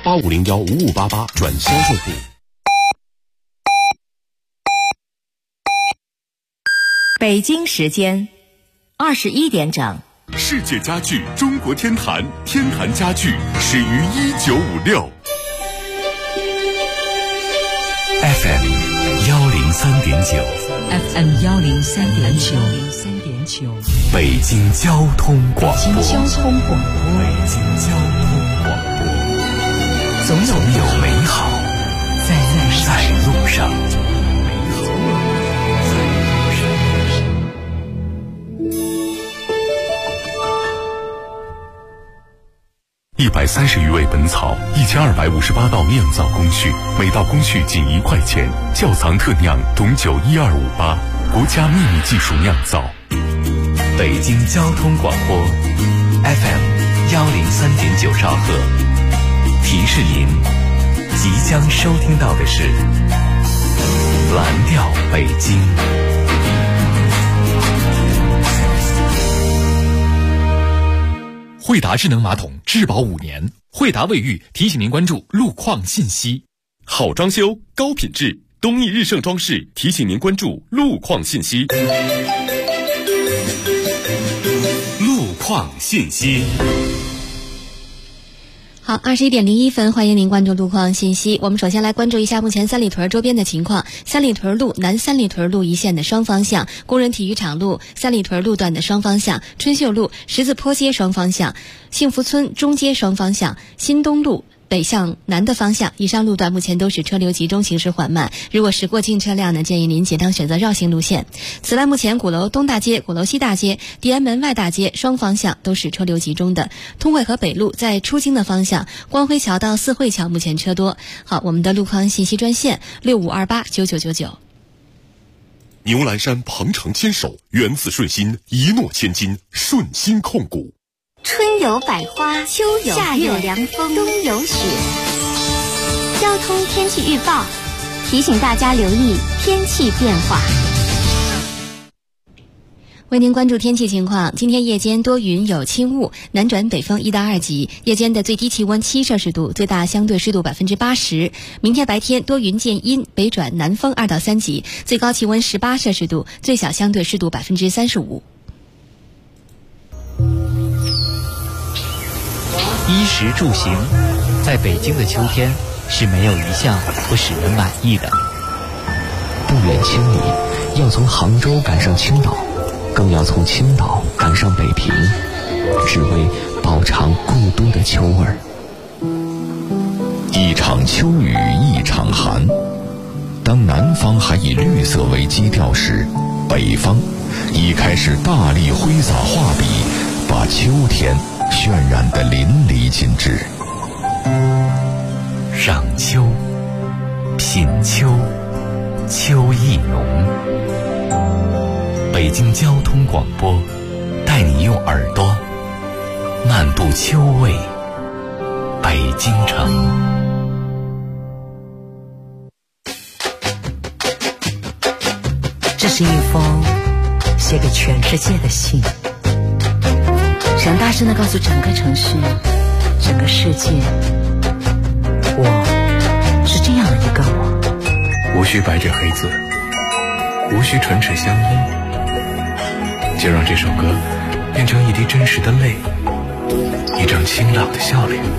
85015588转销售部。 北京时间21点整。 世界家具中国天坛，天坛家具始于1956。 FM 103.9 FM 103.9 北京交通广播。 北京交通广播。总有美好在路上。130余味本草，1258道酿造工序，每道工序仅1块钱。窖藏特酿董酒12588，国家秘密技术酿造。北京交通广播 FM 103.9兆赫，提示您即将收听到的是蓝调北京。 惠达智能马桶质保5年，惠达卫浴提醒您关注路况信息。 好装修高品质，东益日盛装饰提醒您关注路况信息。 路况信息。 好，21点01分，欢迎您关注路况信息。我们首先来关注一下目前三里屯周边的情况。三里屯路南三里屯路一线的双方向，工人体育场路三里屯路段的双方向，春秀路十字坡街双方向，幸福村中街双方向，新东路北向南的方向，以上路段目前都是车流集中，行驶缓慢。如果是过境车辆呢，建议您尽量选择绕行路线。此外，目前鼓楼东大街、鼓楼西大街、地安门外大街双方向都是车流集中的。通惠河北路在出京的方向，光辉桥到四惠桥目前车多。好，我们的路况信息专线65289999。 牛栏山鹏程牵手，源自顺心，一诺千金，顺心控股。 春有百花，秋有夏有凉风，冬有雪。交通天气预报提醒大家留意天气变化。 为您关注天气情况，今天夜间多云有轻雾，南转北风1到2级，夜间的最低气温7摄氏度，最大相对湿度80%。明天白天多云见阴，北转南风2到3级，最高气温18摄氏度，最小相对湿度35%。 衣食住行，在北京的秋天是没有一项不使人满意的。 不远千里，要从杭州赶上青岛，更要从青岛赶上北平，只为饱尝故都的秋味儿。 一场秋雨一场寒，当南方还以绿色为基调时，北方已开始大力挥洒画笔，把秋天渲染得淋漓尽致。 赏秋，品秋，秋意浓。 北京交通广播带你用耳朵漫步秋味北京城。 这是一封写给全世界的信，想大声地告诉整个城市，整个世界，我是这样的一个我。 无需白纸黑字，无需唇齿相依，就让这首歌变成一滴真实的泪，一张清朗的笑脸。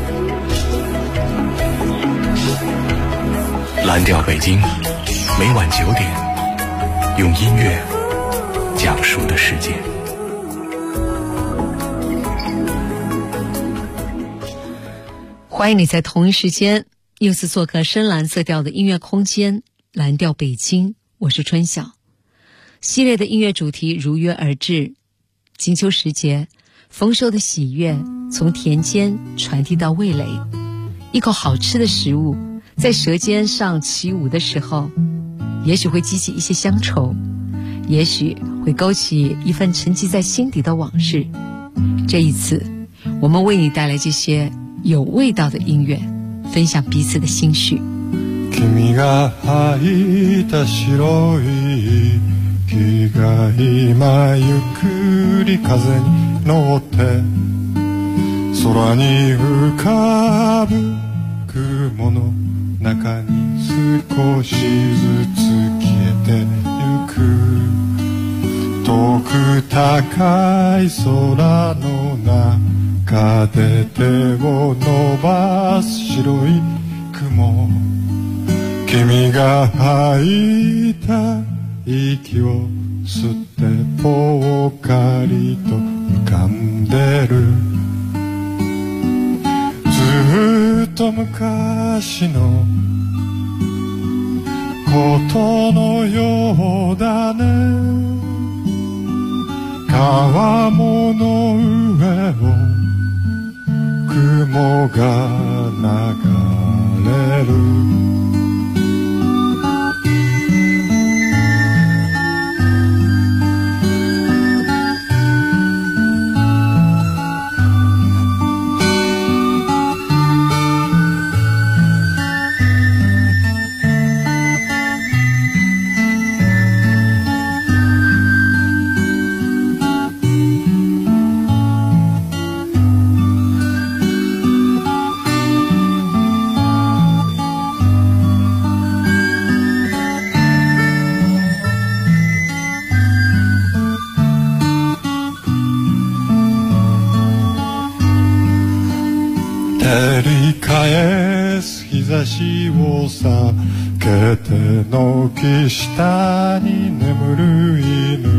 蓝调北京，每晚9点，用音乐讲述的世界。 欢迎你在同一时间又次做客深蓝色调的音乐空间，蓝调北京，我是春晓。系列的音乐主题如约而至，金秋时节，丰收的喜悦从田间传递到味蕾，一口好吃的食物在舌尖上起舞的时候，也许会激起一些乡愁，也许会勾起一份沉积在心底的往事。这一次，我们为你带来这些有味道的音乐，分享彼此的心绪。 君が履いた白い木が今ゆっくり風に乗って空に浮かぶ雲の中に少しずつ消えてゆく遠く高い空の中で手を伸ばす白い雲君が吐いた息を吸ってぽっかりと浮かんでるずっと昔のことのようだね川面の上を雲が流れる照り返す日差しを避けて軒下に眠る犬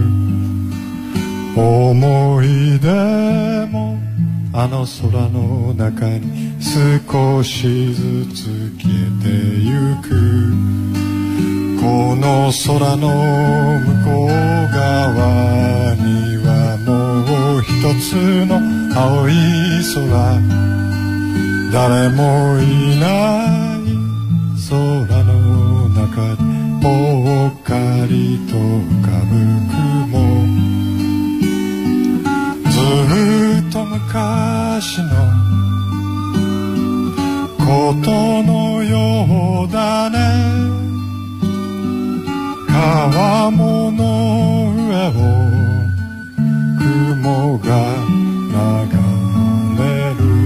思い出もあの空の中に少しずつ消えてゆくこの空の向こう側にはもう一つの青い空誰もいない空の中でぽっかりと浮かぶ雲ずっと昔のことのようだね川面の上を雲が流れる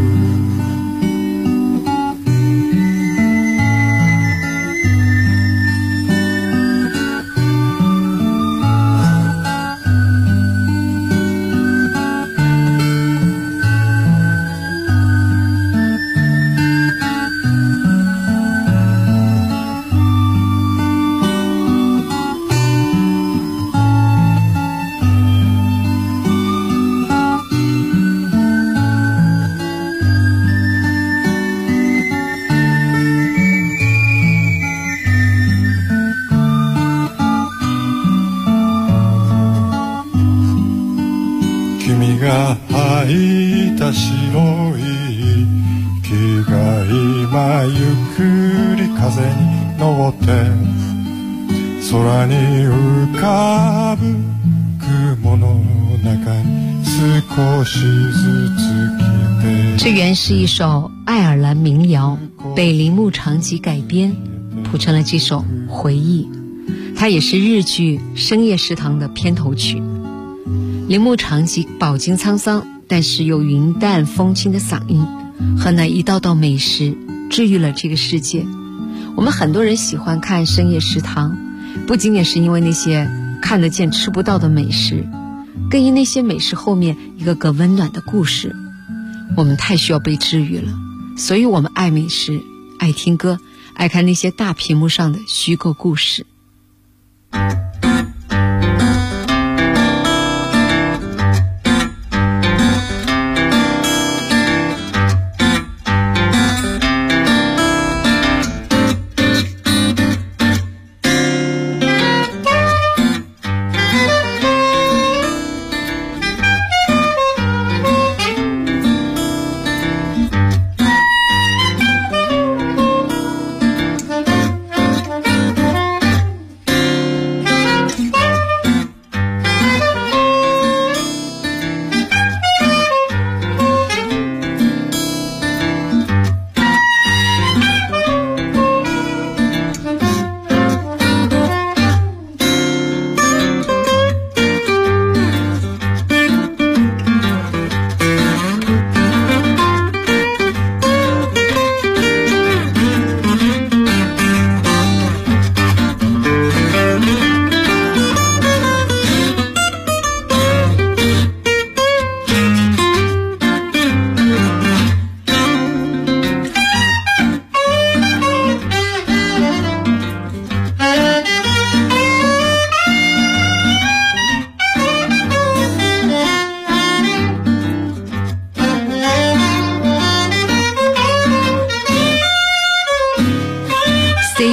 君が吐いた白い息が今ゆっくり風に乗って空に浮かぶ雲の中に少しずつ消えて这原是一首爱尔兰民谣，被铃木长吉改编，谱成了这首《回忆》。它也是日剧《深夜食堂》的片头曲。铃木长吉饱经沧桑，但是又云淡风轻的嗓音和那一道道美食治愈了这个世界。我们很多人喜欢看《深夜食堂》，不仅仅是因为那些看得见吃不到的美食，更因那些美食后面一个个温暖的故事。我们太需要被治愈了，所以我们爱美食，爱听歌，爱看那些大屏幕上的虚构故事。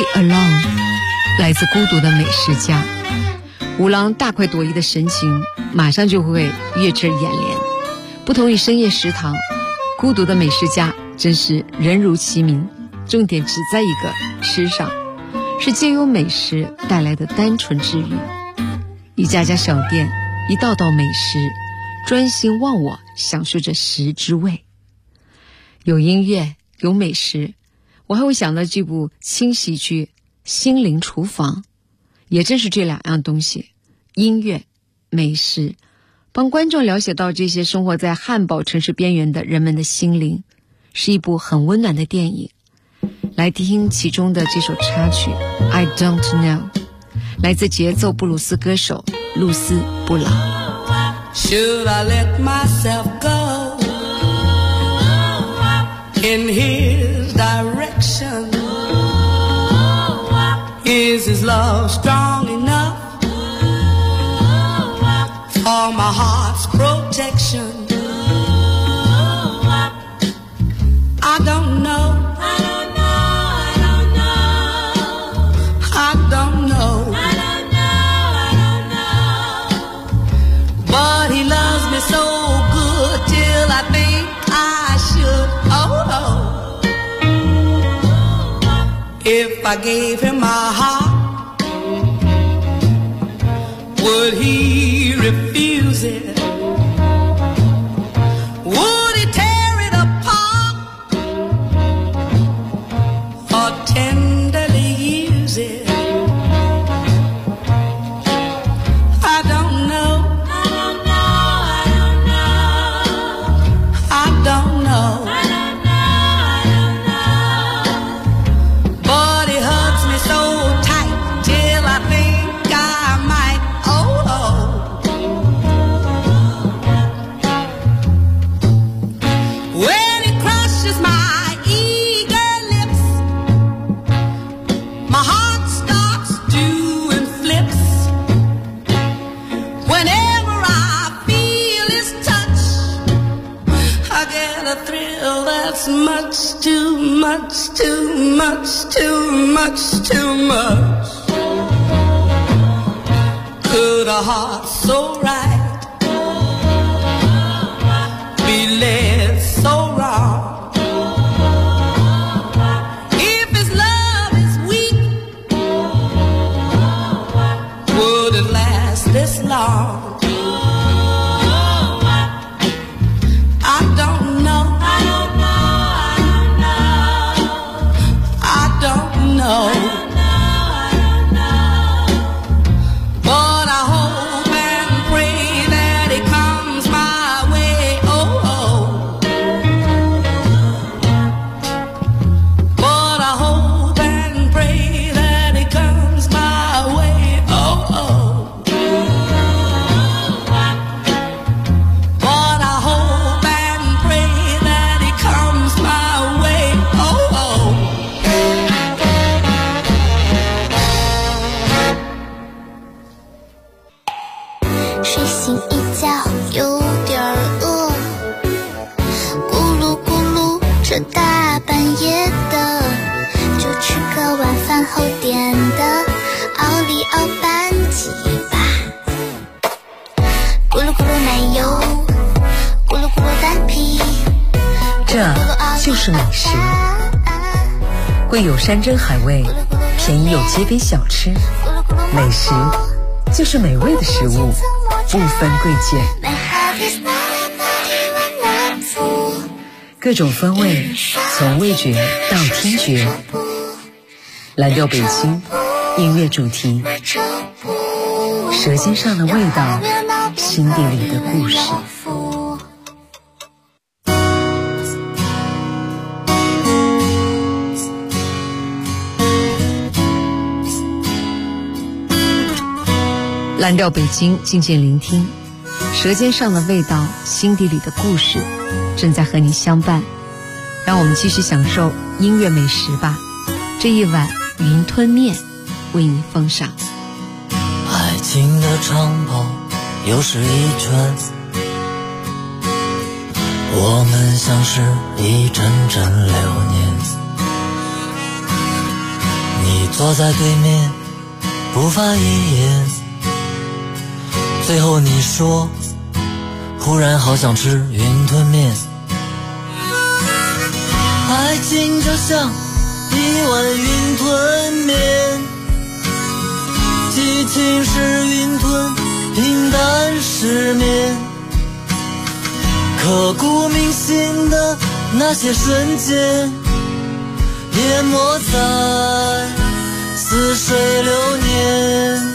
Alone 来自孤独的美食家。五郎大快朵颐的神情马上就会跃至眼帘。不同于深夜食堂，孤独的美食家真是人如其名，重点只在一个吃上，是借由美食带来的单纯治愈。一家家小店，一道道美食，专心忘我，享受着食之味。有音乐，有美食，我还会想到这部轻喜剧《心灵厨房》，也正是这两样东西，音乐、美食，帮观众了解到这些生活在汉堡城市边缘的人们的心灵，是一部很温暖的电影。来听其中的这首插曲 I Don't Know， 来自节奏布鲁斯歌手露丝·布朗。 Should I let myself go in his direction? Is his love strong enough for my heart's protection? I don't know. But he loves me so good till I think I should. Oh, if I gave him my heart, would he refuse it? Would he tear it apart or tenderly use it? I don't know. But he hugs me so tight till I think I might. Oh, when he crushes my eager lips, my heart starts doing flips. Whenever I feel his touch, I get a thrill that's much too much, too much, too much, too much. Could a heart so right be led so wrong? If his love is weak, would it last this long? I don't know. But I hope and pray that he comes my way. Oh, but I hope and pray that he comes my way. Oh, but I hope and pray that he comes my way. Oh, 睡醒一觉有点饿，咕噜咕噜这大半夜的，就吃个晚饭后点的奥利奥班鸡吧。咕噜咕噜奶油，咕噜咕噜蛋皮， 这就是美食，贵有山珍海味，便宜有街边小吃。美食就是美味的食物，不分贵贱，各种风味，从味觉到听觉。蓝调北京音乐主题，舌尖上的味道，心底里的故事。蓝调北京，静静聆听，舌尖上的味道，心底里的故事，正在和你相伴。让我们继续享受音乐美食吧。这一碗云吞面为你奉上。 爱情的长跑又是一圈，我们像是一阵阵流年。你坐在对面不发一言，最后你说忽然好想吃云吞面。爱情就像一碗云吞面，激情是云吞，平淡是面，刻骨铭心的那些瞬间淹没在似水流年。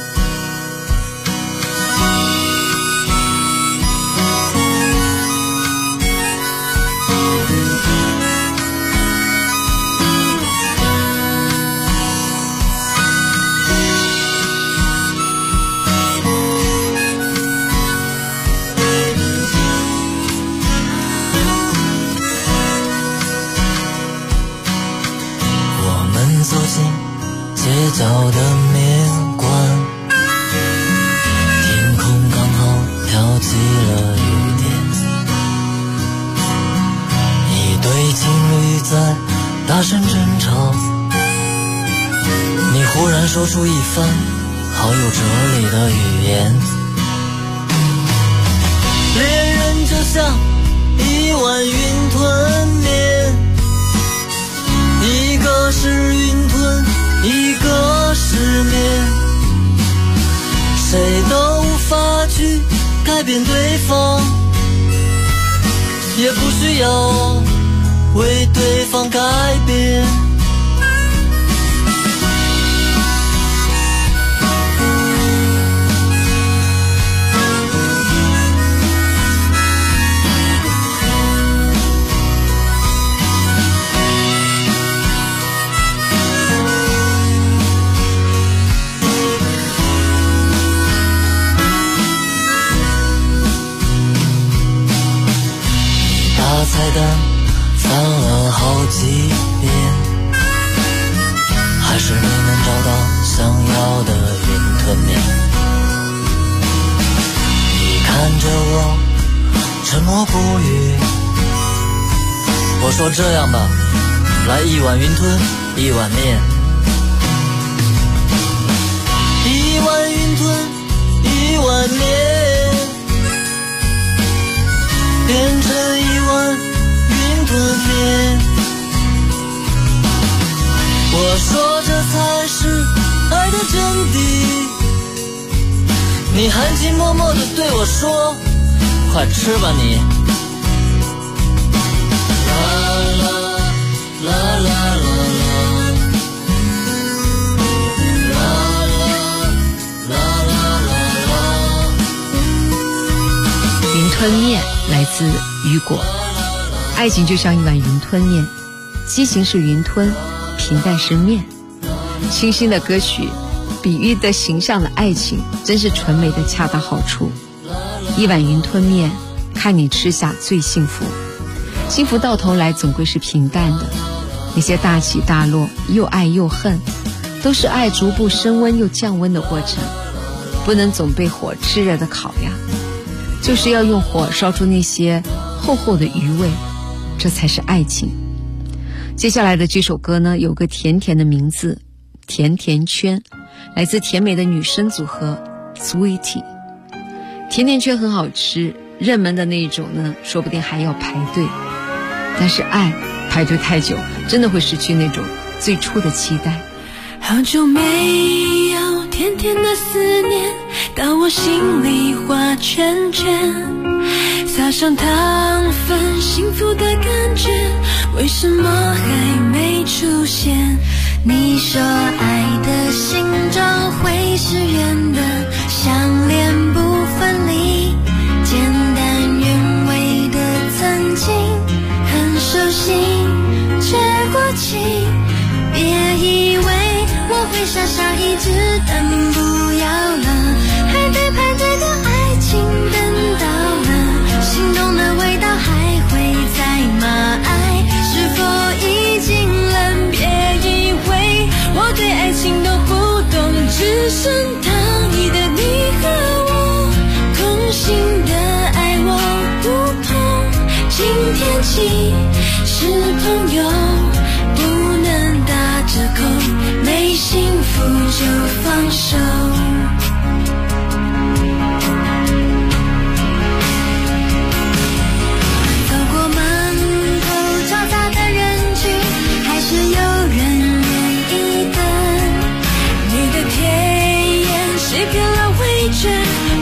走进街角的面馆，天空刚好飘起了雨点，一对情侣在大声争吵，你忽然说出一番好有哲理的语言。恋人就像一碗云吞面，一个是云吞，一个是面，谁都无法去改变对方，也不需要为对方改变。菜单翻了好几遍，还是没能找到想要的云吞面。你看着我沉默不语，我说这样吧，来一碗云吞，一碗面。一碗云吞，一碗面，变成一碗云吞面。我说这才是爱的真谛，你含情脉脉地对我说，快吃吧你。啦啦啦啦啦云吞面来自雨果。爱情就像一碗云吞面，激情是云吞，平淡是面。清新的歌曲比喻的形象的爱情真是纯美的恰到好处。一碗云吞面，看你吃下最幸福。幸福到头来总归是平淡的，那些大起大落，又爱又恨，都是爱逐步升温又降温的过程，不能总被火炽热的烤呀，就是要用火烧出那些厚厚的余味，这才是爱情。接下来的这首歌呢，有个甜甜的名字，甜甜圈，来自甜美的女生组合 Sweetie。 甜甜圈很好吃，热门的那一种呢，说不定还要排队，但是爱排队太久，真的会失去那种最初的期待。 好久没有甜甜的思念，到我心里画圈圈，撒上糖分，幸福的感觉为什么还没出现？你说爱的形状会是圆的，项链不分离，简单原味的曾经很熟悉，却过期。别以为我会傻傻一直等，不要了，还得排队的爱情等到了，心动的味道还会在吗？爱是否已经冷？别以为我对爱情都不懂，只剩他你的你和我空心的爱我不痛，今天起是朋友，不能打折扣，没幸福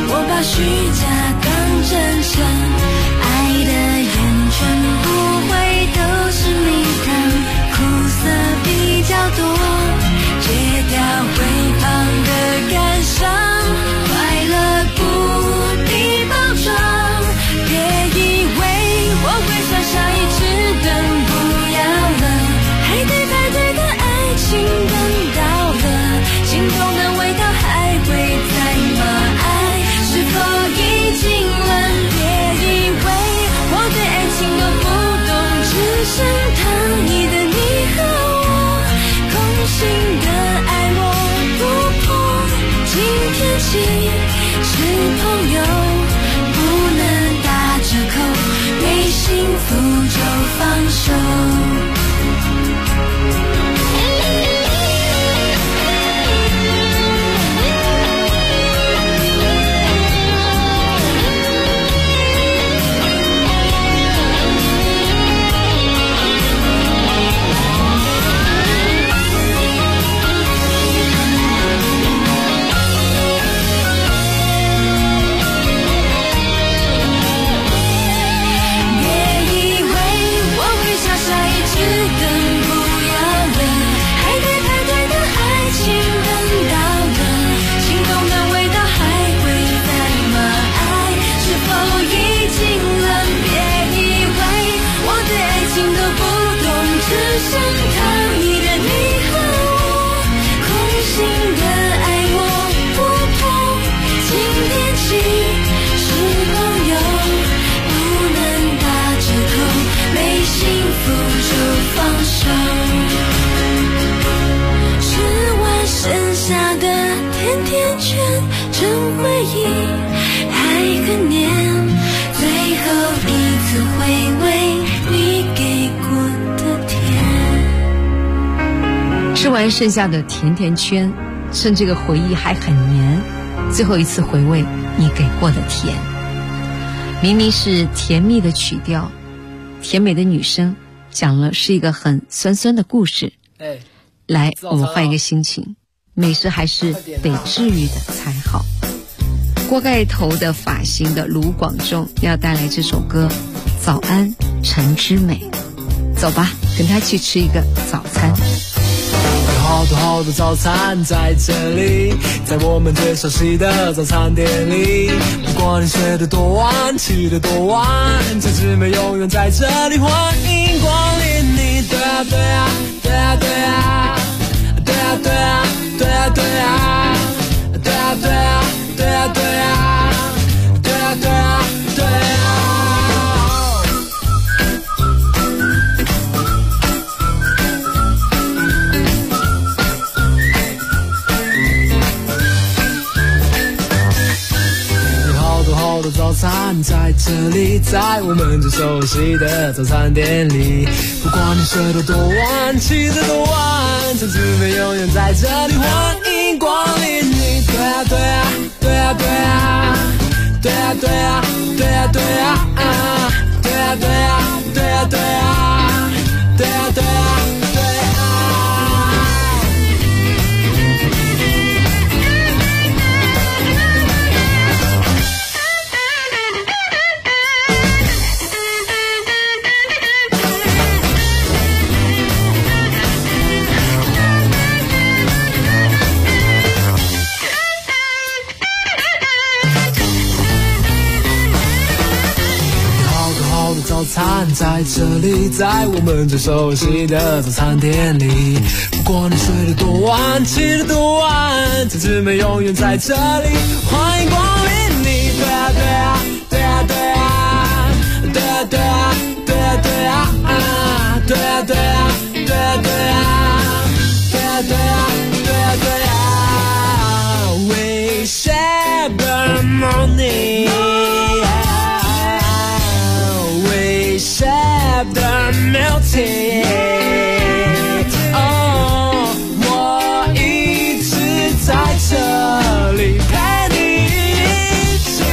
我把虚假当真诚，爱的人全不会都是蜜糖，苦涩比较多，戒掉微胖的感伤，快乐不必包装，别以为我会像下一只灯不要了，排队的爱情等到了，心动的味道还会在吗？爱是否已经冷？别以为我对爱情都不懂，只剩躺椅的你和我，空心的爱摸不破，今天起是朋友，不能打折扣，没幸福就放手。 吃完剩下的甜甜圈，趁这个回忆还很黏，最后一次回味你给过的甜。明明是甜蜜的曲调，甜美的女生讲了是一个很酸酸的故事。来，我们换一个心情，美食还是得治愈的才好。锅盖头的发型的卢广仲要带来这首歌《早安陈之美》，走吧，跟他去吃一个早餐。 好多好多早餐在这里，在我们最熟悉的早餐店里，不管你睡得多晚，起得多晚，陈之美永远在这里，欢迎光临你。对啊对啊对啊对啊对啊对啊对啊对啊对啊对啊对啊对啊对啊对啊对啊。好多早餐在这里，在我们最熟悉的早餐店里，不管你睡得多晚，起得多晚，陈之美永远在这里，欢迎光临你。对啊对啊对啊对啊对啊对啊对啊对啊对啊对啊对啊对啊对啊对啊。早餐在这里，在我们最熟悉的早餐店里，不管你睡得多晚，起得多晚，陈之美永远在这里，欢迎光临你。对啊对啊对啊对啊对啊对啊对啊对啊对啊对啊对啊对啊对啊对啊对啊对啊 We share the morning, we share the melting. 我一直在这里陪你一起。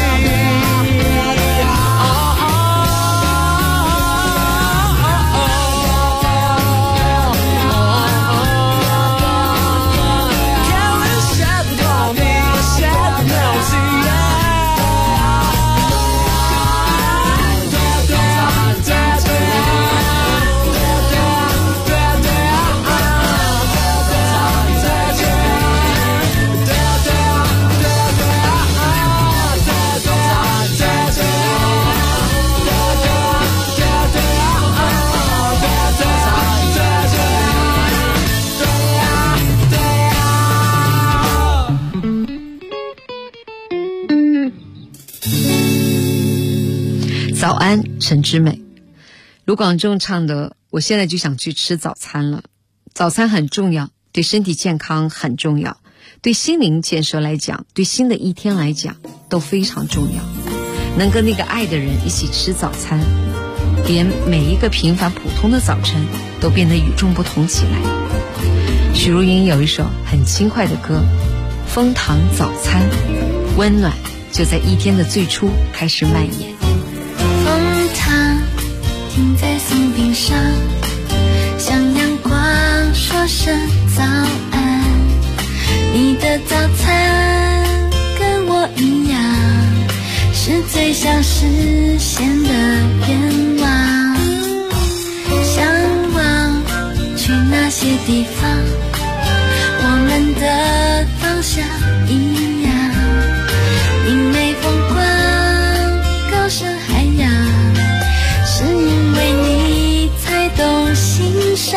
早安陈之美。卢广仲唱的我现在就想去吃早餐了。早餐很重要，对身体健康很重要，对心灵建设来讲，对新的一天来讲都非常重要。能跟那个爱的人一起吃早餐，连每一个平凡普通的早晨都变得与众不同起来。许茹芸有一首很轻快的歌，枫糖早餐，温暖就在一天的最初开始蔓延。 枫糖停在松饼上，向阳光说声早安。你的早餐跟我一样，是最想实现的愿望。向往去那些地方，我们的方向一样。明媚风光，高声海洋，是因为你才懂欣赏。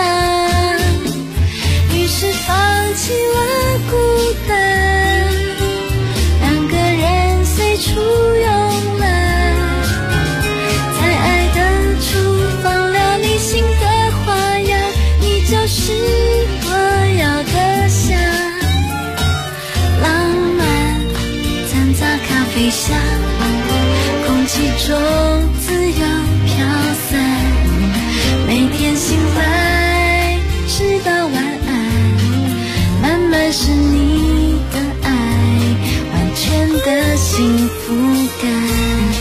于是放弃了孤单，两个人随处慵懒，在爱的厨房料理新的花样。你就是我要的香，浪漫掺杂咖啡香，空气中自由飘散。每天醒来直到晚安，慢慢是你的爱，完全的幸福感。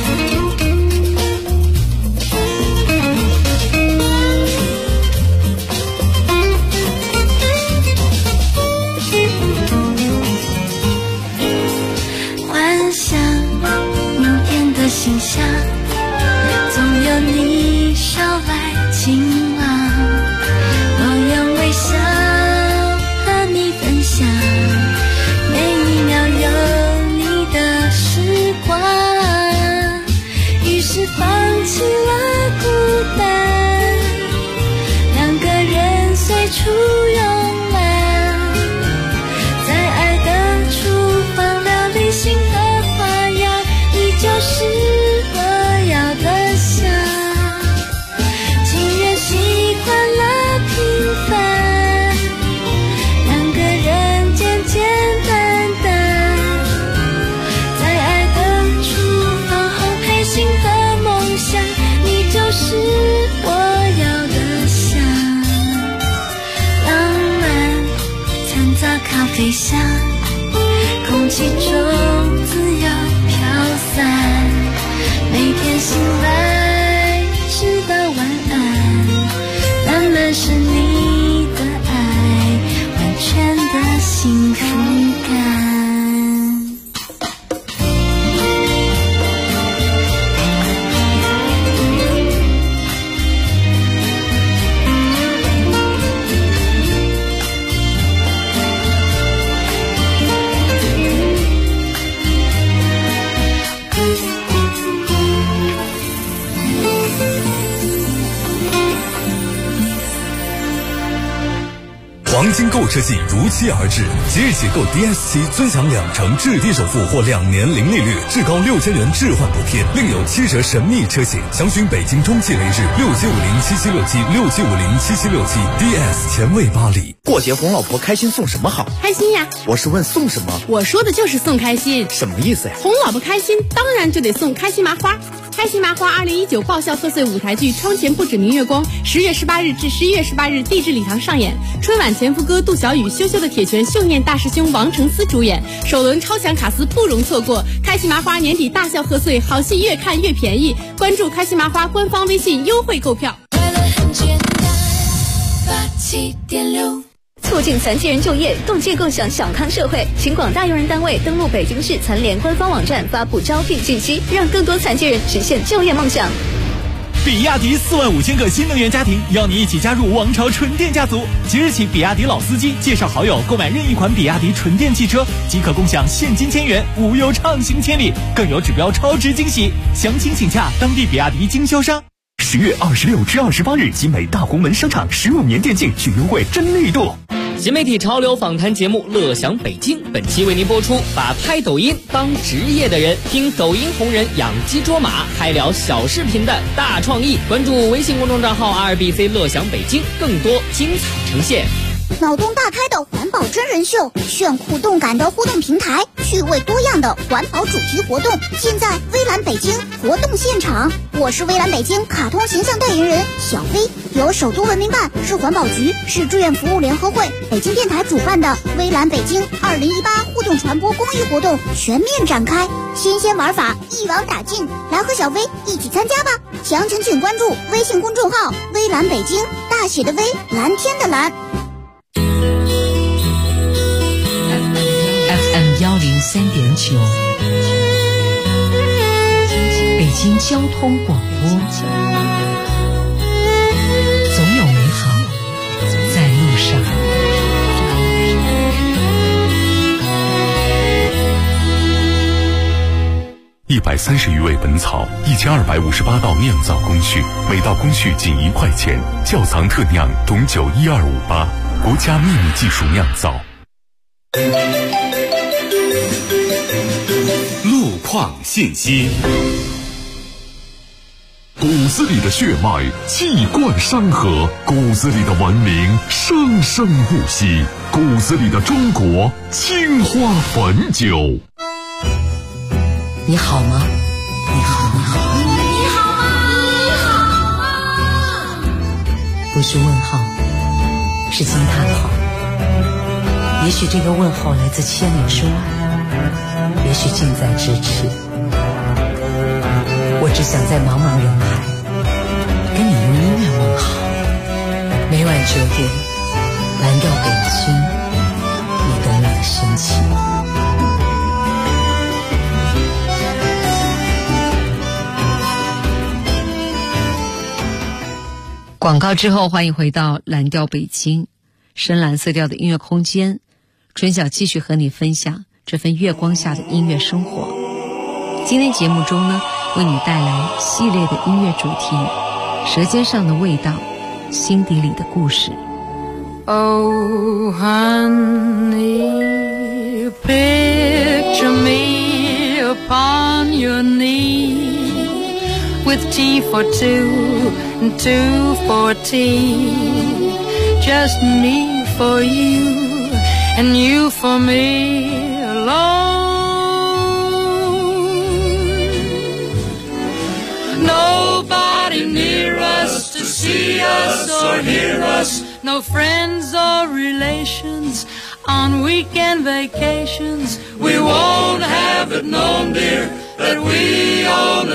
幻想明天的形象，总有你捎来晴朗。我用微笑和你分享，每一秒有你的时光。于是放弃了孤单，两个人随处慵懒，在爱的厨房料理新的花样。你就是我要的香，情愿习惯了平凡，两个人简简单单，在爱的厨房烘焙新的梦想。你就是我要的香，浪漫掺杂咖啡香，空气中自由飘散。每天醒来直到晚安，慢慢是你的爱，完全的幸福感。 黄金购车季如期而至，即日起购 DS7 尊享2成置地首付或2年零利率，至高6000元置换补贴，另有7折神秘车险。详询北京中汽雷士675077676767 DS 前卫巴黎。 过节哄老婆开心送什么好？ 开心呀！ 我是问送什么？ 我说的就是送开心。 什么意思呀？ 哄老婆开心，当然就得送开心麻花。开心麻花2019爆笑贺岁舞台剧《窗前不止明月光》10月18日至11月18日地质礼堂上演。春晚前夫哥杜小雨、羞羞的铁拳秀念大师兄王成思主演，首轮超强卡司不容错过。开心麻花年底大笑贺岁，好戏越看越便宜。关注开心麻花官方微信优惠购票。 快乐很简单，87.6。 促进残疾人就业，共建共享小康社会，请广大用人单位登录北京市残联官方网站发布招聘信息，让更多残疾人实现就业梦想。 比亚迪45000个新能源家庭邀你一起加入王朝纯电家族。即日起，比亚迪老司机介绍好友购买任意款比亚迪纯电汽车，即可共享现金1000元，无忧畅行千里，更有指标超值惊喜。详情请洽当地比亚迪经销商。 10月26至28日，集美大红门商场15年电竞许优惠真力度。 新媒体潮流访谈节目《乐享北京》，本期为您播出把拍抖音当职业的人，听抖音红人养鸡捉马，开聊小视频的大创意。关注微信公众账号 2BC 乐享北京，更多精彩呈现。 脑洞大开的环保真人秀，炫酷动感的互动平台，趣味多样的环保主题活动，尽在微蓝北京活动现场。我是微蓝北京卡通形象代言人小飞，由首都文明办、市环保局、市志愿服务联合会、北京电台主办的微蓝北京2018互动传播公益活动全面展开，新鲜玩法一网打尽，来和小飞一起参加吧！详情请关注微信公众号微蓝北京，大写的微，蓝天的蓝。 FM103.9，北京交通广播，总有美好在路上。 130余味本草，1258道酿造工序，每道工序仅1块钱。窖藏特酿董酒12588，国家秘密技术酿造。 路况信息。骨子里的血脉气贯山河，骨子里的文明生生不息，骨子里的中国青花汾酒。 你好吗？你好吗？ 你好吗？你好吗？ 不是问号，是惊叹号。也许这个问候来自千里之外，也许近在咫尺。我只想在茫茫人海跟你用音乐问好。每晚9点，蓝调北京，你懂我的深情。广告之后，欢迎回到蓝调北京，深蓝色调的音乐空间。春晓继续和你分享这份月光下的音乐生活。今天节目中呢，为你带来系列的音乐主题《舌尖上的味道，心底里的故事》。 Oh honey, picture me upon your knee, with tea for two and two for tea, just me for you and you for me alone. Nobody near us to see us or hear us, no friends or relations on weekend vacations. We won't have it known, dear, that we own a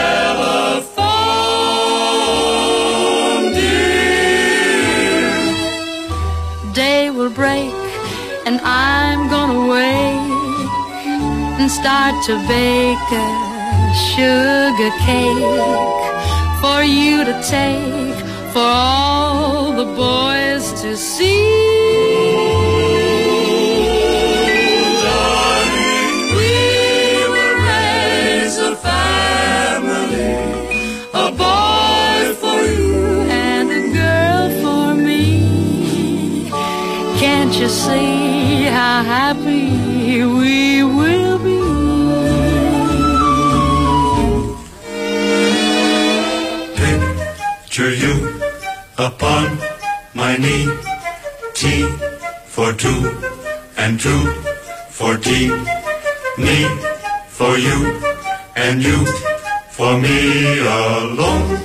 telephone, dear. Day will break and I'm gonna wake and start to bake a sugar cake for you to take, for all the boys to see. Darling, we will raise a family, a boy for you and a girl for me. Can't you see how happy we will be? Picture you upon my knee, tea for two and two for tea, me for you and you for me alone.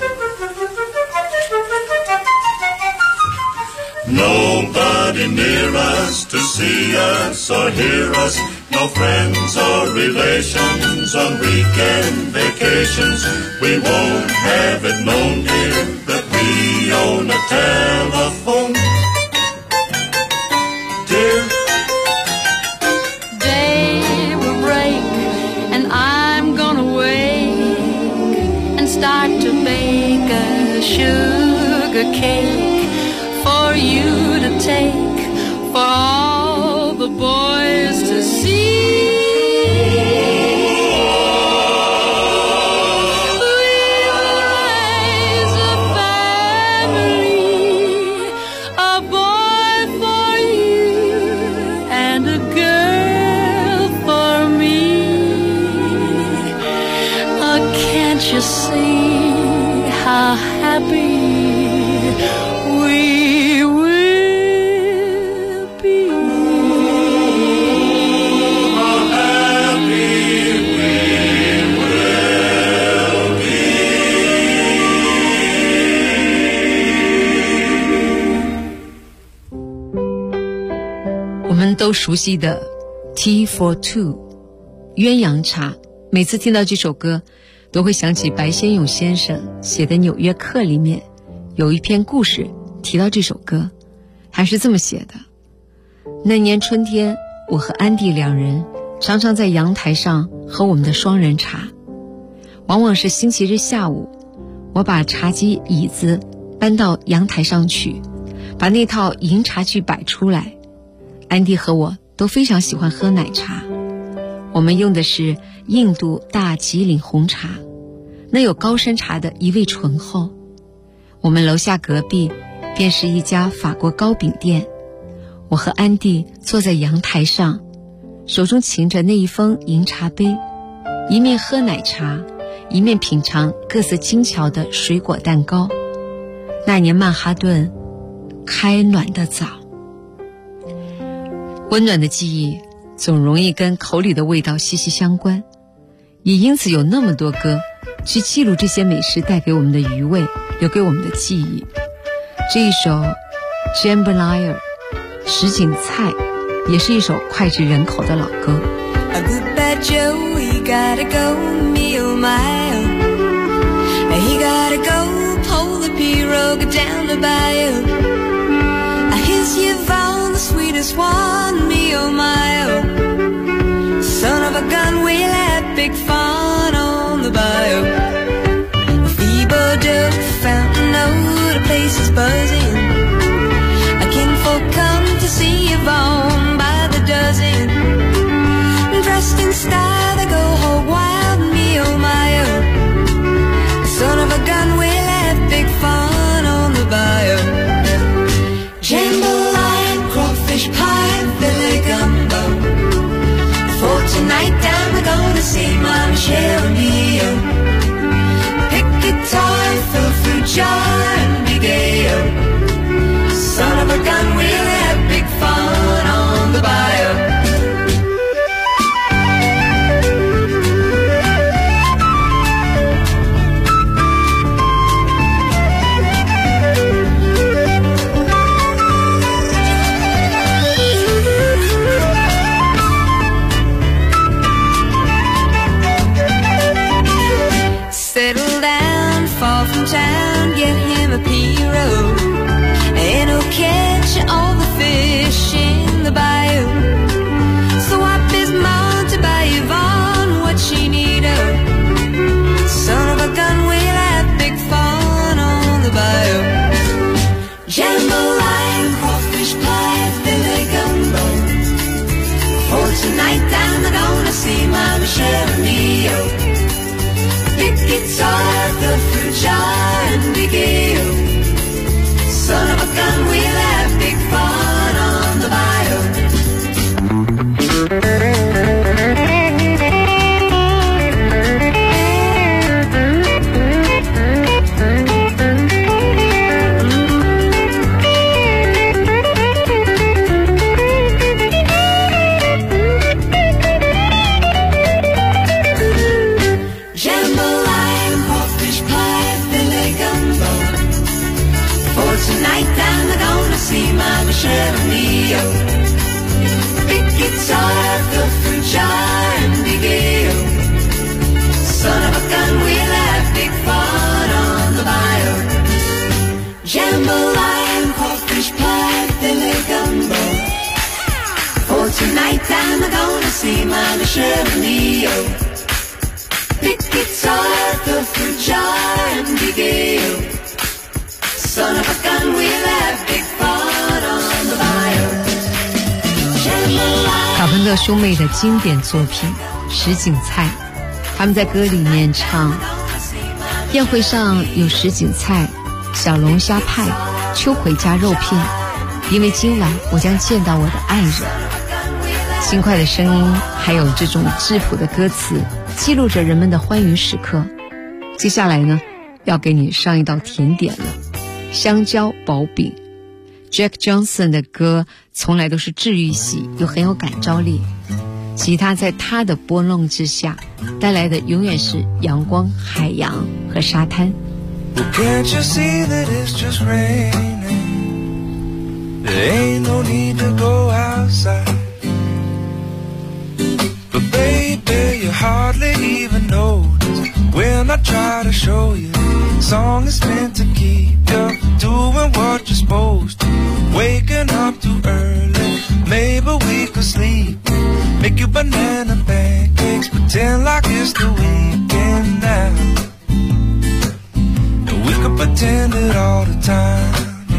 Nobody near us to see us or hear us, no friends or relations on weekend vacations. We won't have it known, dear, that we own a telephone, dear. Day will break and I'm gonna wake and start to bake a sugar cake for you to take, for all the boys to see. We'll raise a family, 我们都熟悉的 Tea for Two 鸳鸯茶，每次听到这首歌都会想起白先勇先生写的《纽约客》里面有一篇故事提到这首歌，还是这么写的：那年春天，我和安迪两人常常在阳台上喝我们的双人茶，往往是星期日下午，我把茶几椅子搬到阳台上去，把那套银茶具摆出来。安迪和我都非常喜欢喝奶茶，我们用的是印度大吉岭红茶，那有高山茶的一味醇厚。我们楼下隔壁便是一家法国糕饼店，我和安迪坐在阳台上，手中擎着那一封银茶杯，一面喝奶茶，一面品尝各色精巧的水果蛋糕。那年曼哈顿开暖的早。温暖的记忆总容易跟口里的味道息息相关，也因此有那么多歌去记录这些美食带给我们的余味，留给我们的记忆。这一首 Jambalaya 什锦菜也是一首脍炙人口的老歌。 A good bad Joe, he gotta go meal mile. He gotta go pull the pirogue down the bayou. I guess you found the sweetest one, me oh my oh. Son of a gun, we'll have big fun on the bayou. Feeble Joe fountain, oh, the place is buzzing. Kinfolk come to see Yvonne by the dozen. Dressed in style, they go hog wild, me oh my oh. Son of a gun, we'll have big fun on the bayou. Jambalaya, crawfish pie, Billy gumbo. For tonight down, we're gonna see my Michelle Neo. Pick guitar, fill fruit jar, and be gay oh. Son of a gun, we'll have big fun on the bayou. Settle down, far from town, get him a pirogue. And he'll catch all the fish in the bayou. So I biz mom to buy Yvonne what she need of. Son of a gun, we'll have big fun on the bayou. Jambalaya, crawfish pie, Billy gumbo. For tonight down, they're gonna see my Michelle Neo. Big guitar, the fruit jar, and big ale. Son of a gun, we'll have big fun on the bayou. Jambalaya, crawfish pie, Billy gumbo. For tonight down, they're gonna see my Michelle Neo. Big guitar, the fruit jar, and big ale. Son of a gun, we'll have big fun on the bayou. Jambalaya, crawfish pie, Billy gumbo. For tonight down, they're gonna see my Michelle Neo. Big guitar, the fruit jar, and big ale. Son of a gun, we'll have big fun on the bayou. 卡朋特兄妹的经典作品《什锦菜》，他们在歌里面唱：宴会上有什锦菜、小龙虾派、秋葵加肉片，因为今晚我将见到我的爱人。轻快的声音，还有这种质朴的歌词，记录着人们的欢愉时刻。接下来呢，要给你上一道甜点了，香蕉薄饼。Jack Johnson 的歌从来都是治愈系，又很有感召力。吉他在他的拨弄之下，带来的永远是阳光、海洋和沙滩。 Can't you see that it's just raining? There ain't no need to go outside. outside. But baby, you hardly even notice when I try to show you. Song is meant to keep you doing what you're supposed to. Waking up too early, maybe we could sleep. Make you banana pancakes, pretend like it's the weekend now. And we could pretend it all the time.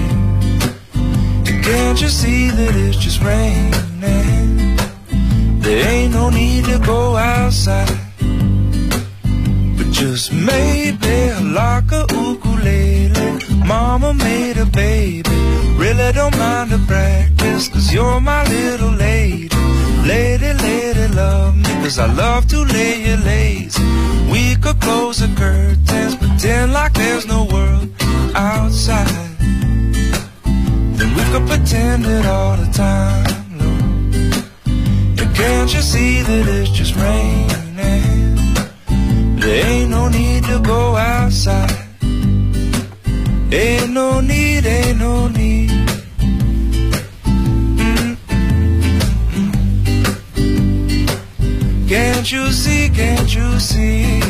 And can't you see that it's just raining? There ain't no need to go outside. Just maybe like a ukulele. Mama made a baby. Really don't mind the practice, cause you're my little lady. Lady, lady, love me, cause I love to lay you lazy. We could close the curtains, pretend like there's no world outside. Then we could pretend it all the time, Lord. And can't you see that it's just raining? There ain't no need to go outside. Ain't no need, ain't no need. Can't you see, can't you see?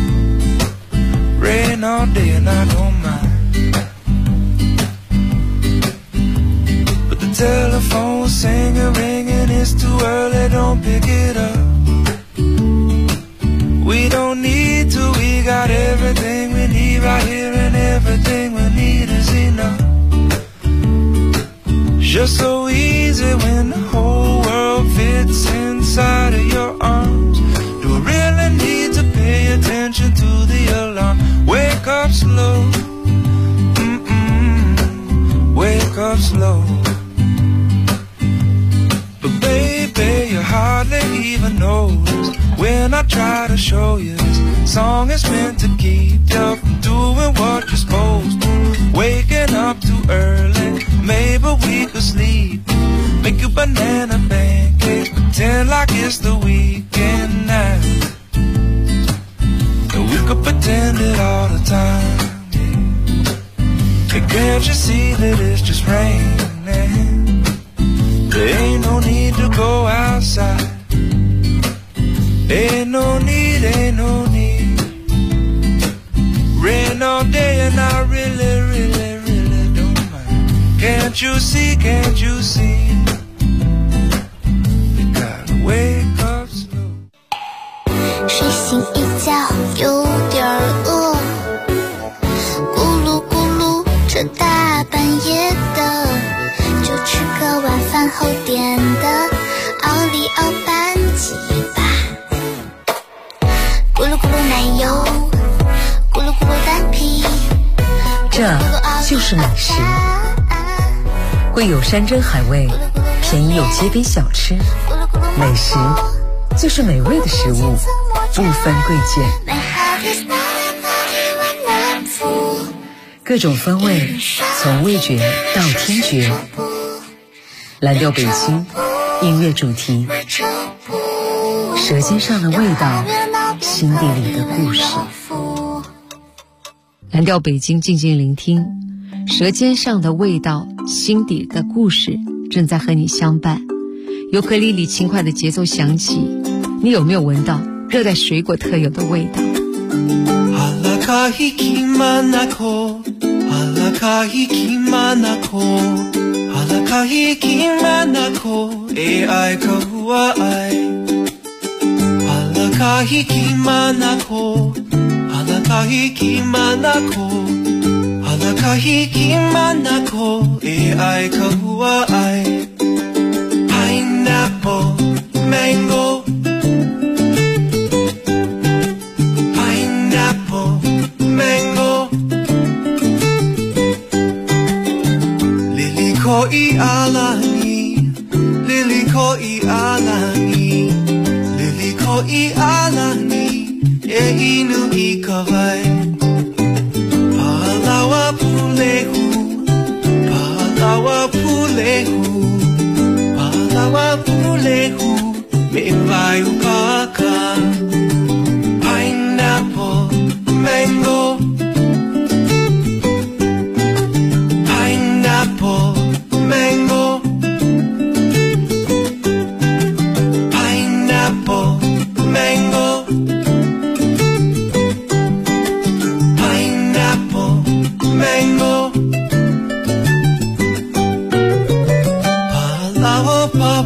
Rain all day and I don't mind. But the telephone's singing, ringing, it's too early, don't pick it up. We don't need to, we got everything we need right here, and everything we need is enough. Just so easy when the whole world fits inside of your arms. Do I really need to pay attention to the alarm? Wake up slow, wake up slow. But baby, you hardly even notice when I try to show you. This song is meant to keep you from doing what you're supposed to. Waking up too early, maybe we could sleep. Make you banana pancakes, pretend like it's the weekend now. And we could pretend it all the time, yeah. And can't you see that it's just raining? There ain't no need to go outside. Ain't no need, ain't no need. Rain all day and I really, really, really don't mind. Can't you see, can't you see? You gotta wake up slow. 睡醒一觉有点饿，咕噜咕噜，这大半夜的，就吃个晚饭后点的奥利奥班鸡吧。咕噜咕噜奶油，咕噜咕噜蛋皮， 这就是美食，贵有山珍海味，便宜有街边小吃。美食就是美味的食物，不分贵贱，各种风味，从味觉到听觉。蓝调北京音乐主题，舌尖上的味道，心底里的故事。蓝调北京，静静聆听，舌尖上的味道，心底的故事正在和你相伴。尤克里里轻快的节奏响起，你有没有闻到热带水果特有的味道？ Pineapple, mango, pineapple, mango. Lili koi alani, lili koi alani, lili koi alani, e inu ikawai. Palawa pulehu, palawa pulehu. Palawa pulehu, me vai upaka. Pineapple, mango. Pineapple, mango.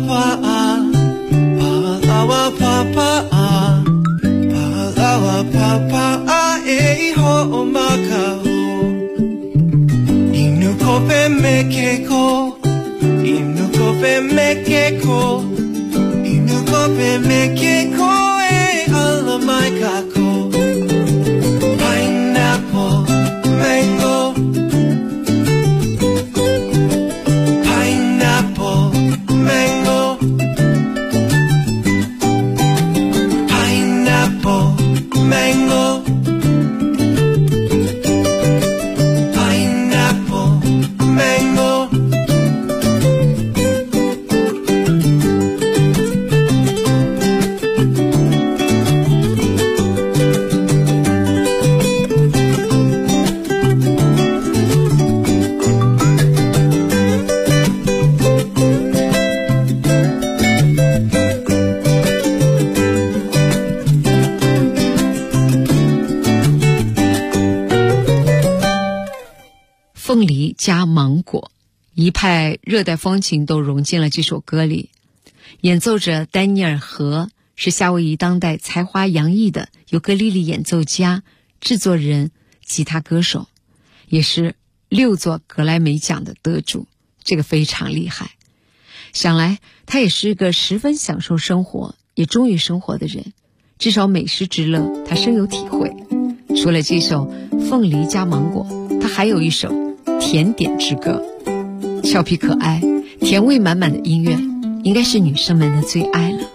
凤梨加芒果，一派热带风情都融进了这首歌里。演奏者丹尼尔·何是夏威夷当代才华洋溢的尤克里里演奏家、制作人、吉他歌手，也是6座格莱美奖的得主，这个非常厉害。想来他也是个十分享受生活也忠于生活的人，至少美食之乐他深有体会。除了这首凤梨加芒果，他还有一首甜点之歌，俏皮可爱甜味满满的音乐，应该是女生们的最爱了。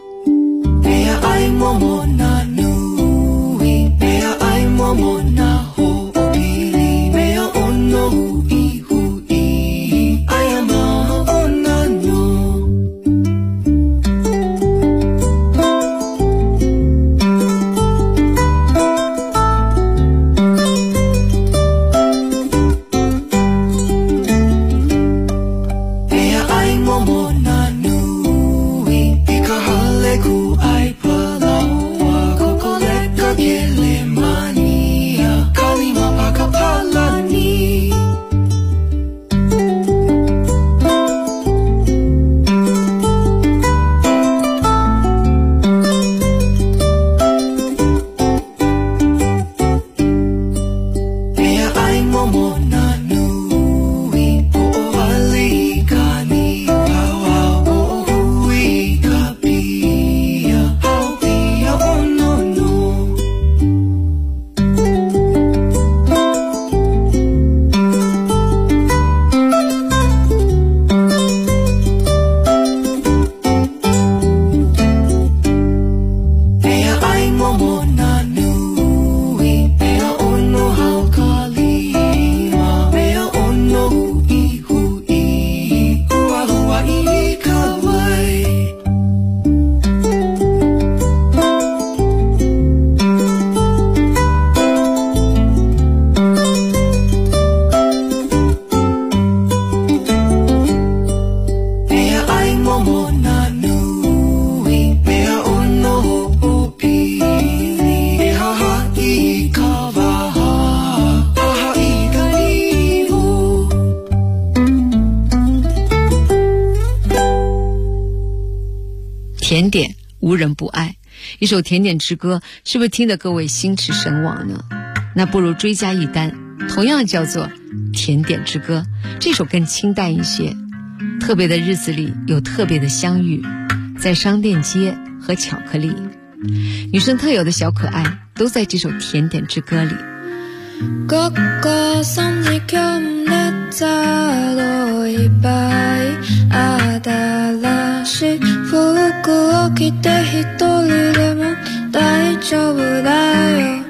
甜点无人不爱，一首甜点之歌，是不是听得各位心驰神往呢？那不如追加一单，同样叫做甜点之歌，这首更清淡一些。特别的日子里有特别的相遇，在商店街和巧克力，女生特有的小可爱都在这首甜点之歌里。 午後3時今熱度いっぱい新しい服を着て一人でも大丈夫だよ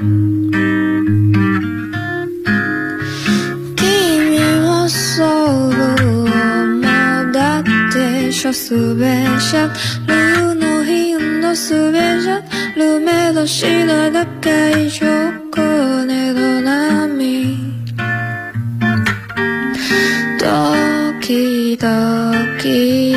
君もそう思うだってщо 스페셜の日のスペシャル目指しただけ以上こねどなみドキドキ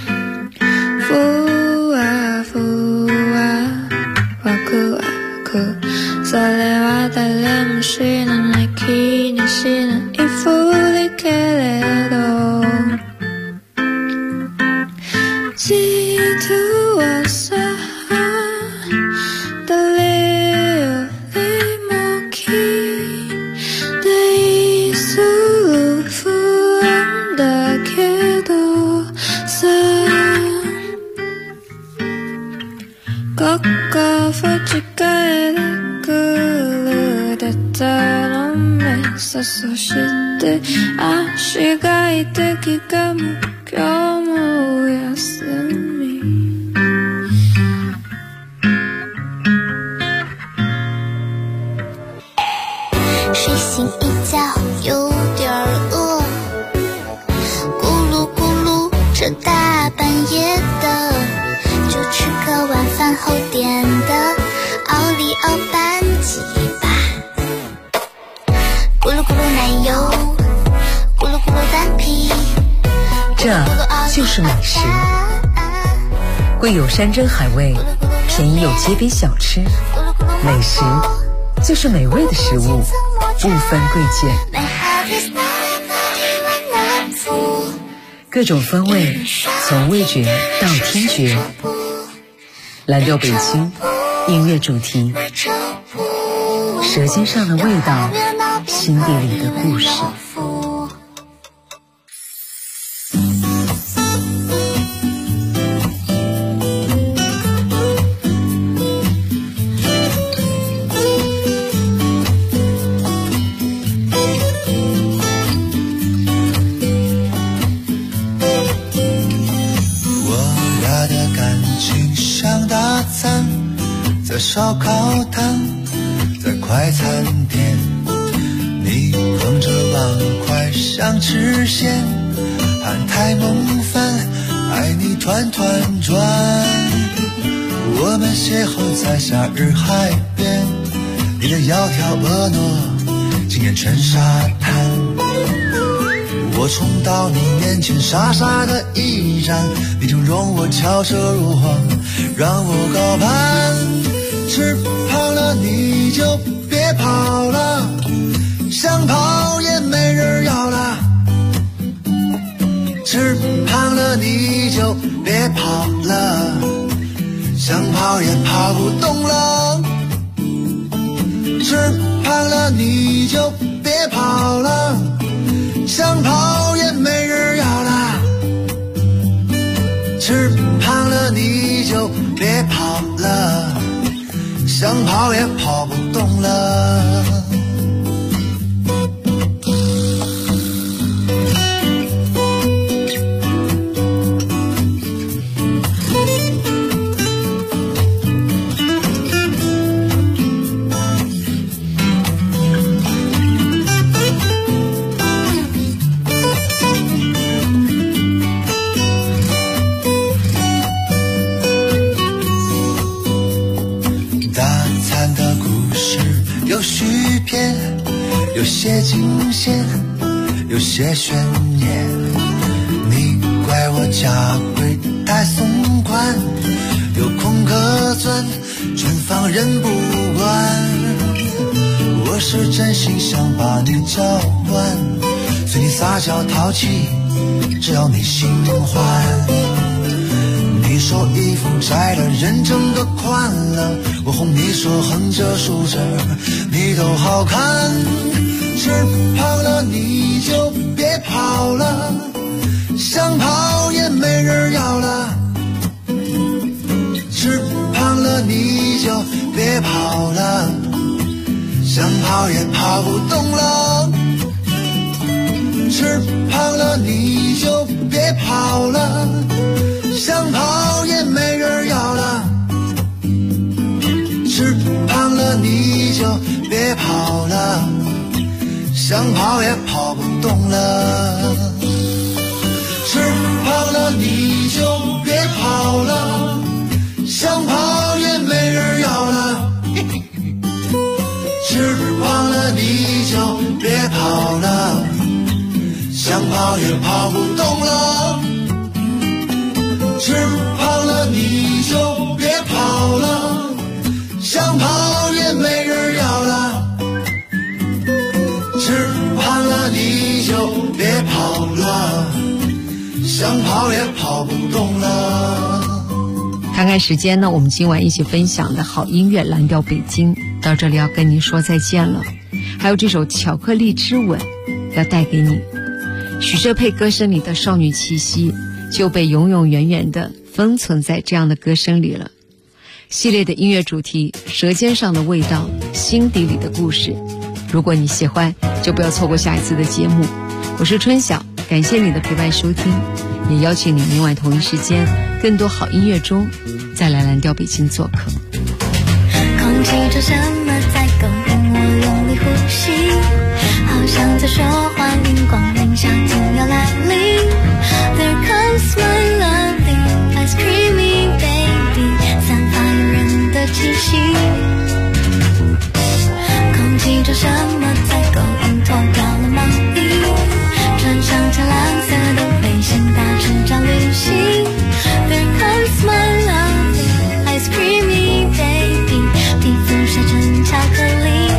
ふわふわワクワクそれは誰も知らない気にしないふりけれど 두어서 떨려 이목이 내 입술로 부른다게도 꺾어 forticated 그릇처럼 애써서 쉴 아시가 이때기가 묶여 모였으니 睡醒一觉有点饿，咕噜咕噜这大半夜的，就吃个晚饭后点的奥利奥班鸡吧。咕噜咕噜奶油，咕噜咕噜蛋皮， 这就是美食，贵有山珍海味，便宜有街边小吃。美食就是美味的食物，不分贵贱，各种风味，从味觉到听觉。蓝调北京音乐主题，舌尖上的味道，心底里的故事。 在烧烤摊，在快餐店，你捧着碗筷想吃咸，韩泰梦饭爱你团团转。我们邂逅在夏日海边，你的窈窕婀娜惊艳全沙滩。我冲到你面前傻傻的一站，你就容我巧舌如簧，让我高攀。吃胖了你就别跑了，想跑也没人要了。吃胖了你就别跑了，想跑也跑不动了。吃胖了你就别跑了，想跑也没人要了。吃胖了你就别跑了，想跑也跑不动了。有续篇，有些惊险，有些悬念。你怪我家规太松宽，有空可钻，全放任不管。我是真心想把你交换，随你撒娇淘气，只要你心欢。你说衣服摘了，人整个宽了，我哄你说横着竖着你都好看。吃胖了你就别跑了，想跑也没人要了。吃胖了你就别跑了，想跑也跑不动了。吃胖了你就别跑了，想跑也没人要了。吃胖了你就别跑了，想跑也跑不动了。吃胖了你就别跑了，想跑也没人要了。吃胖了你就别跑了，想跑也跑不动了。吃胖了你就别跑了，想跑也没人要了。吃胖了你就别跑了，想跑也跑不动了。 看看时间呢，我们今晚一起分享的好音乐蓝调北京到这里要跟您说再见了。还有这首巧克力之吻要带给你，许哲佩歌声里的少女气息就被永永远远地封存在这样的歌声里了。系列的音乐主题，舌尖上的味道，心底里的故事。如果你喜欢，就不要错过下一次的节目。我是春晓，感谢你的陪伴收听，也邀请你明晚同一时间更多好音乐中再来蓝调北京做客。 空气中什么在勾引我用力呼吸，好像在说欢迎光临，夏天要来临。 There comes my lovely ice creamy baby， 散发诱人的气息。空气中什么在勾引，脱掉了毛衣，穿上浅蓝色的背心，搭乘着旅行。 There comes my lovely ice creamy baby， 皮肤晒成巧克力，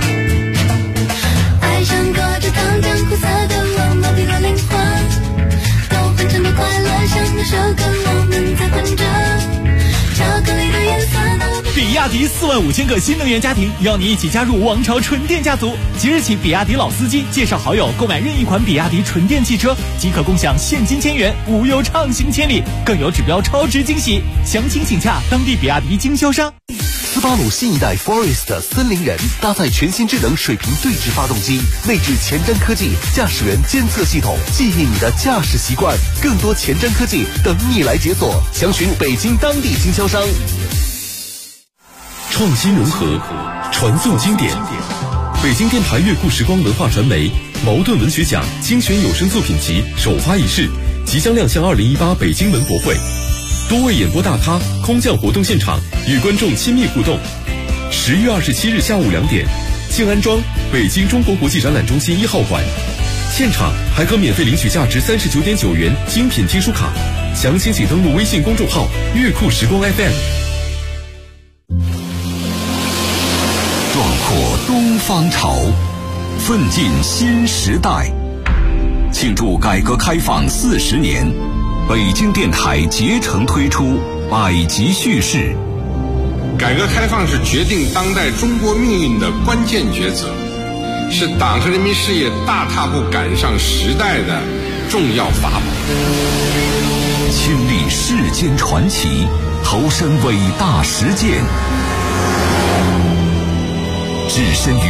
爱上隔着糖浆苦涩的我，麻痹了灵魂，都混成的快乐像那首歌，我们在混着巧克力的颜色。 比亚迪45000个新能源家庭邀你一起加入王朝纯电家族。即日起，比亚迪老司机介绍好友购买任意款比亚迪纯电汽车，即可共享现金1000元，无忧畅行千里，更有指标超值惊喜。详情请洽当地比亚迪经销商。 斯巴鲁新一代 Forest 森林人搭载全新智能水平对置发动机，内置前瞻科技驾驶员监测系统，记忆你的驾驶习惯。更多前瞻科技等你来解锁，详询北京当地经销商。 创新融合，传颂经典。北京电台乐库时光文化传媒茅盾文学奖精选有声作品集首发仪式即将亮相2018北京文博会，多位演播大咖空降活动现场，与观众亲密互动。10月27日下午2点，静安庄北京中国国际展览中心1号馆，现场还可免费领取价值39.9元精品听书卡。详情请登录微信公众号乐库时光 FM。 壮阔东方潮，奋进新时代。庆祝改革开放40年，北京电台竭诚推出百集叙事。 改革开放是决定当代中国命运的关键抉择，是党和人民事业大踏步赶上时代的重要法宝。 亲历世间传奇，投身伟大实践，置身于